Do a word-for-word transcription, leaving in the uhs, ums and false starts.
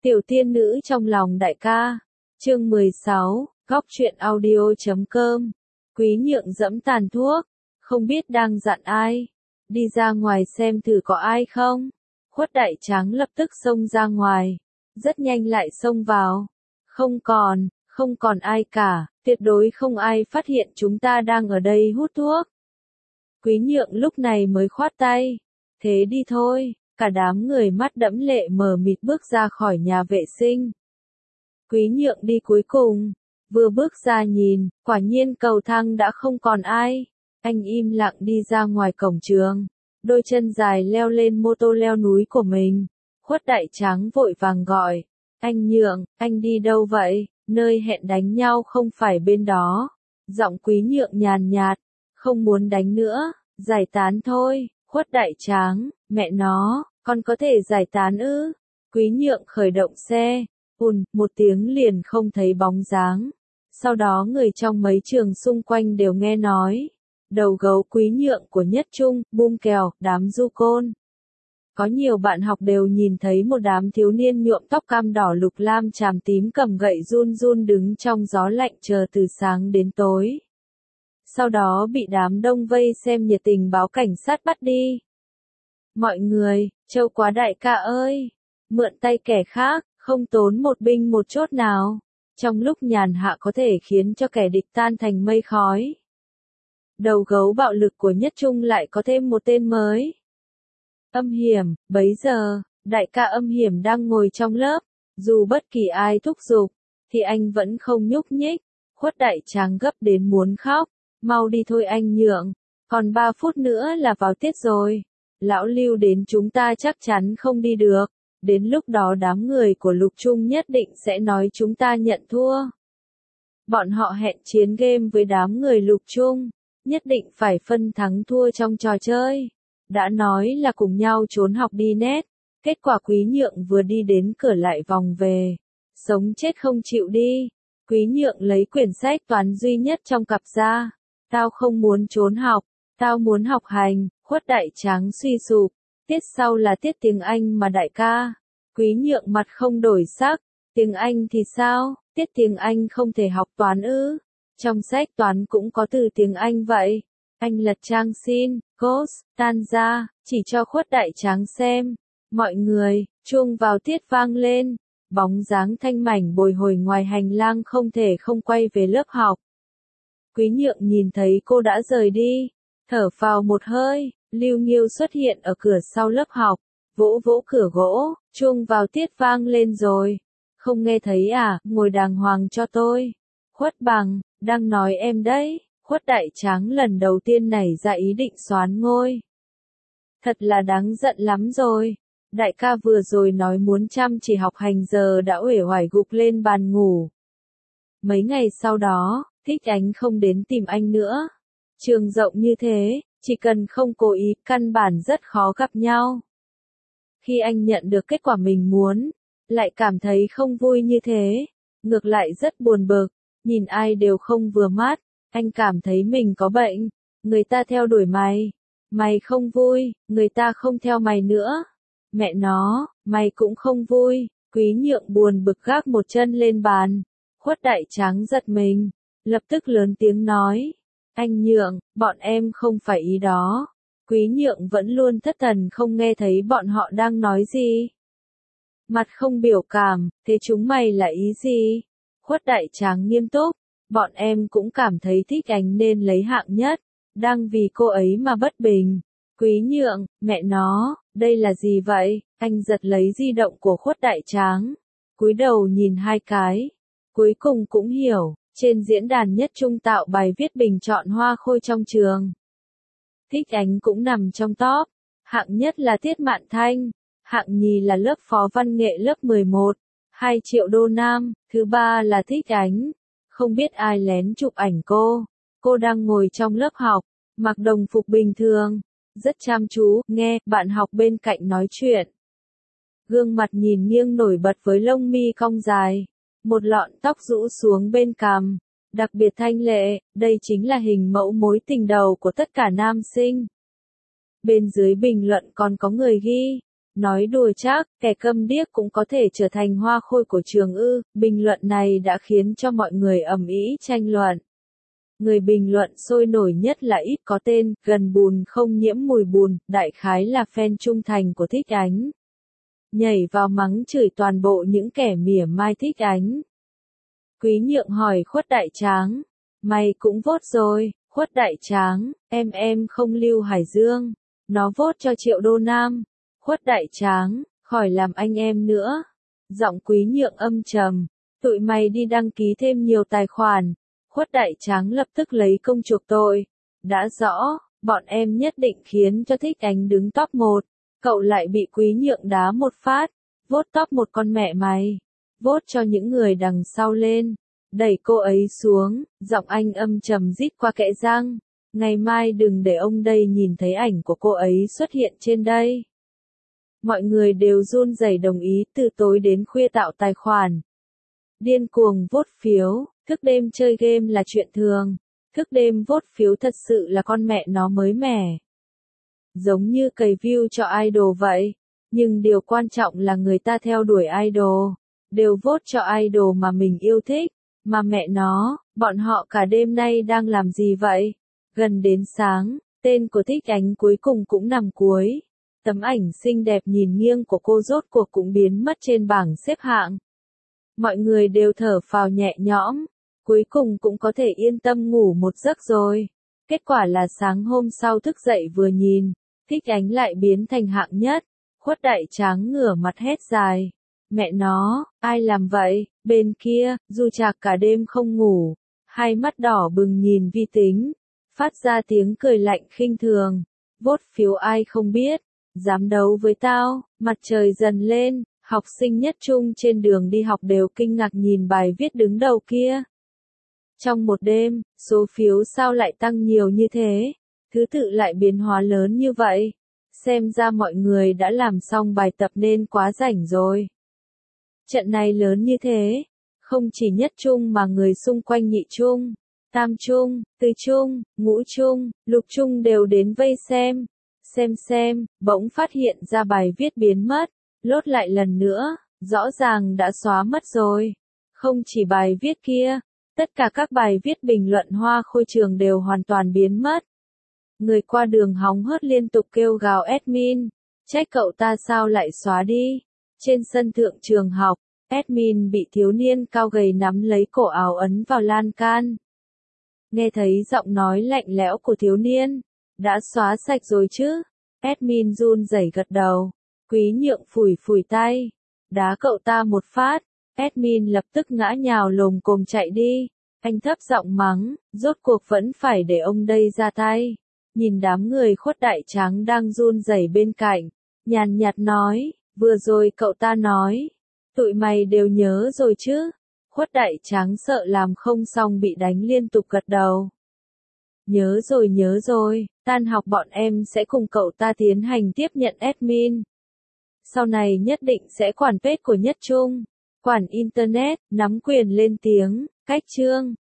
Tiểu tiên nữ trong lòng đại ca. Chương mười sáu, góc truyện audio chấm com. Quý Nhượng dẫm tàn thuốc, không biết đang dặn ai. Đi ra ngoài xem thử có ai không. Khuất Đại Tráng lập tức xông ra ngoài, rất nhanh lại xông vào. Không còn, không còn ai cả, tuyệt đối không ai phát hiện chúng ta đang ở đây hút thuốc. Quý Nhượng lúc này mới khoát tay. Thế đi thôi. Cả đám người mắt đẫm lệ mờ mịt bước ra khỏi nhà vệ sinh. Quý Nhượng đi cuối cùng, vừa bước ra nhìn, quả nhiên cầu thang đã không còn ai. Anh im lặng đi ra ngoài cổng trường, đôi chân dài leo lên mô tô leo núi của mình. Khuất Đại Tráng vội vàng gọi, anh Nhượng, anh đi đâu vậy? Nơi hẹn đánh nhau không phải bên đó. Giọng Quý Nhượng nhàn nhạt, không muốn đánh nữa, giải tán thôi. Khuất Đại Tráng, mẹ nó, con có thể giải tán ư? Quý Nhượng khởi động xe, ùn, một tiếng liền không thấy bóng dáng. Sau đó người trong mấy trường xung quanh đều nghe nói. Đầu gấu Quý Nhượng của Nhất Trung, bum kèo, đám du côn. Có nhiều bạn học đều nhìn thấy một đám thiếu niên nhuộm tóc cam đỏ lục lam chàm tím cầm gậy run run đứng trong gió lạnh chờ từ sáng đến tối. Sau đó bị đám đông vây xem nhiệt tình báo cảnh sát bắt đi. Mọi người, trâu quá đại ca ơi, mượn tay kẻ khác, không tốn một binh một chốt nào. Trong lúc nhàn hạ có thể khiến cho kẻ địch tan thành mây khói. Đầu gấu bạo lực của Nhất Trung lại có thêm một tên mới. Âm Hiểm, bấy giờ, đại ca Âm Hiểm đang ngồi trong lớp, dù bất kỳ ai thúc giục, thì anh vẫn không nhúc nhích. Khuất Đại Tráng gấp đến muốn khóc, mau đi thôi anh Nhượng, còn ba phút nữa là vào tiết rồi. Lão Lưu đến chúng ta chắc chắn không đi được, đến lúc đó đám người của Lục Trung nhất định sẽ nói chúng ta nhận thua. Bọn họ hẹn chiến game với đám người Lục Trung, nhất định phải phân thắng thua trong trò chơi. Đã nói là cùng nhau trốn học đi nét, kết quả Quý Nhượng vừa đi đến cửa lại vòng về. Sống chết không chịu đi. Quý Nhượng lấy quyển sách toán duy nhất trong cặp ra. Tao không muốn trốn học, tao muốn học hành. Khuất Đại Tráng suy sụp. Tiết sau là tiết tiếng Anh mà đại ca. Quý Nhượng mặt không đổi sắc. Tiếng Anh thì sao? Tiết tiếng Anh không thể học toán ư? Trong sách toán cũng có từ tiếng Anh vậy. Anh lật trang xin, cos, tan ra, chỉ cho Khuất Đại Tráng xem. Mọi người, chuông vào tiết vang lên. Bóng dáng thanh mảnh bồi hồi ngoài hành lang không thể không quay về lớp học. Quý Nhượng nhìn thấy cô đã rời đi, thở phào một hơi. Lưu Nghiêu xuất hiện ở cửa sau lớp học, vỗ vỗ cửa gỗ, chuông vào tiết vang lên rồi. Không nghe thấy à, ngồi đàng hoàng cho tôi. Khuất Bằng, đang nói em đấy. Khuất Đại Tráng lần đầu tiên nảy ra ý định soán ngôi. Thật là đáng giận lắm rồi. Đại ca vừa rồi nói muốn chăm chỉ học hành giờ đã uể oải gục lên bàn ngủ. Mấy ngày sau đó, Thích Ánh không đến tìm anh nữa. Trường rộng như thế, chỉ cần không cố ý, căn bản rất khó gặp nhau. Khi anh nhận được kết quả mình muốn, lại cảm thấy không vui như thế, ngược lại rất buồn bực, nhìn ai đều không vừa mắt, anh cảm thấy mình có bệnh, người ta theo đuổi mày, mày không vui, người ta không theo mày nữa. Mẹ nó, mày cũng không vui. Quý Nhượng buồn bực gác một chân lên bàn. Khuất Đại Tráng giật mình, lập tức lớn tiếng nói. Anh Nhượng, bọn em không phải ý đó. Quý Nhượng vẫn luôn thất thần không nghe thấy bọn họ đang nói gì. Mặt không biểu cảm, thế chúng mày là ý gì? Khuất Đại Tráng nghiêm túc, bọn em cũng cảm thấy Thích Ánh nên lấy hạng nhất, đang vì cô ấy mà bất bình. Quý Nhượng, mẹ nó, đây là gì vậy? Anh giật lấy di động của Khuất Đại Tráng, cúi đầu nhìn hai cái, cuối cùng cũng hiểu, trên diễn đàn Nhất Trung tạo bài viết bình chọn hoa khôi trong trường. Thích Ánh cũng nằm trong top, hạng nhất là Tiết Mạn Thanh, hạng nhì là lớp phó văn nghệ lớp mười một, hai triệu đô nam, thứ ba là Thích Ánh. Không biết ai lén chụp ảnh cô, cô đang ngồi trong lớp học, mặc đồng phục bình thường, rất chăm chú, nghe bạn học bên cạnh nói chuyện. Gương mặt nhìn nghiêng nổi bật với lông mi cong dài, một lọn tóc rũ xuống bên cằm, đặc biệt thanh lệ, đây chính là hình mẫu mối tình đầu của tất cả nam sinh. Bên dưới bình luận còn có người ghi, Nói đùa chắc, kẻ câm điếc cũng có thể trở thành hoa khôi của trường ư, bình luận này đã khiến cho mọi người ầm ĩ tranh luận. Người bình luận sôi nổi nhất là ít có tên, gần bùn không nhiễm mùi bùn, đại khái là fan trung thành của Thích Ánh. Nhảy vào mắng chửi toàn bộ những kẻ mỉa mai Thích Ánh. Quý Nhượng hỏi Khuất Đại Tráng, mày cũng vote rồi, Khuất Đại Tráng, em em không lưu Hải Dương, nó vote cho Triệu Đô Nam. Khuất Đại Tráng, khỏi làm anh em nữa. Giọng Quý Nhượng âm trầm, tụi mày đi đăng ký thêm nhiều tài khoản. Khuất Đại Tráng lập tức lấy công chuộc tội. Đã rõ, bọn em nhất định khiến cho Thích Ánh đứng top một. Cậu lại bị Quý Nhượng đá một phát. Vote top một con mẹ mày. Vote cho những người đằng sau lên. Đẩy cô ấy xuống, giọng anh âm trầm rít qua kẽ răng. Ngày mai đừng để ông đây nhìn thấy ảnh của cô ấy xuất hiện trên đây. Mọi người đều run rẩy đồng ý từ tối đến khuya tạo tài khoản. Điên cuồng vote phiếu, thức đêm chơi game là chuyện thường. Thức đêm vote phiếu thật sự là con mẹ nó mới mẻ. Giống như cày view cho idol vậy. Nhưng điều quan trọng là người ta theo đuổi idol. Đều vote cho idol mà mình yêu thích. Mà mẹ nó, bọn họ cả đêm nay đang làm gì vậy? Gần đến sáng, tên của Thích Ánh cuối cùng cũng nằm cuối. Tấm ảnh xinh đẹp nhìn nghiêng của cô rốt cuộc cũng biến mất trên bảng xếp hạng. Mọi người đều thở phào nhẹ nhõm, cuối cùng cũng có thể yên tâm ngủ một giấc rồi. Kết quả là sáng hôm sau thức dậy vừa nhìn, Thích Ánh lại biến thành hạng nhất. Khuất Đại Tráng ngửa mặt hét dài. Mẹ nó, ai làm vậy? Bên kia, Du Trạc cả đêm không ngủ, hai mắt đỏ bừng nhìn vi tính, phát ra tiếng cười lạnh khinh thường. Vote phiếu ai không biết, dám đấu với tao, mặt trời dần lên, học sinh nhất trung trên đường đi học đều kinh ngạc nhìn bài viết đứng đầu kia. Trong một đêm, số phiếu sao lại tăng nhiều như thế? Thứ tự lại biến hóa lớn như vậy? Xem ra mọi người đã làm xong bài tập nên quá rảnh rồi. Trận này lớn như thế, không chỉ nhất trung mà người xung quanh nhị trung, tam trung, tứ trung, ngũ trung, lục trung đều đến vây xem. Xem xem, bỗng phát hiện ra bài viết biến mất, lốt lại lần nữa, rõ ràng đã xóa mất rồi. Không chỉ bài viết kia, tất cả các bài viết bình luận hoa khôi trường đều hoàn toàn biến mất. Người qua đường hóng hớt liên tục kêu gào admin, trách cậu ta sao lại xóa đi. Trên sân thượng trường học, admin bị thiếu niên cao gầy nắm lấy cổ áo ấn vào lan can. Nghe thấy giọng nói lạnh lẽo của thiếu niên, đã xóa sạch rồi chứ? Admin run rẩy gật đầu. Quý Nhượng phủi phủi tay, đá cậu ta một phát. Admin lập tức ngã nhào lồm cồm chạy đi. Anh thấp giọng mắng, rốt cuộc vẫn phải để ông đây ra tay. Nhìn đám người Khuất Đại Tráng đang run rẩy bên cạnh, nhàn nhạt nói, vừa rồi cậu ta nói, tụi mày đều nhớ rồi chứ? Khuất Đại Tráng sợ làm không xong bị đánh liên tục gật đầu. Nhớ rồi nhớ rồi, tan học bọn em sẽ cùng cậu ta tiến hành tiếp nhận admin. Sau này nhất định sẽ quản page của nhất trung, quản internet, nắm quyền lên tiếng, cách chương.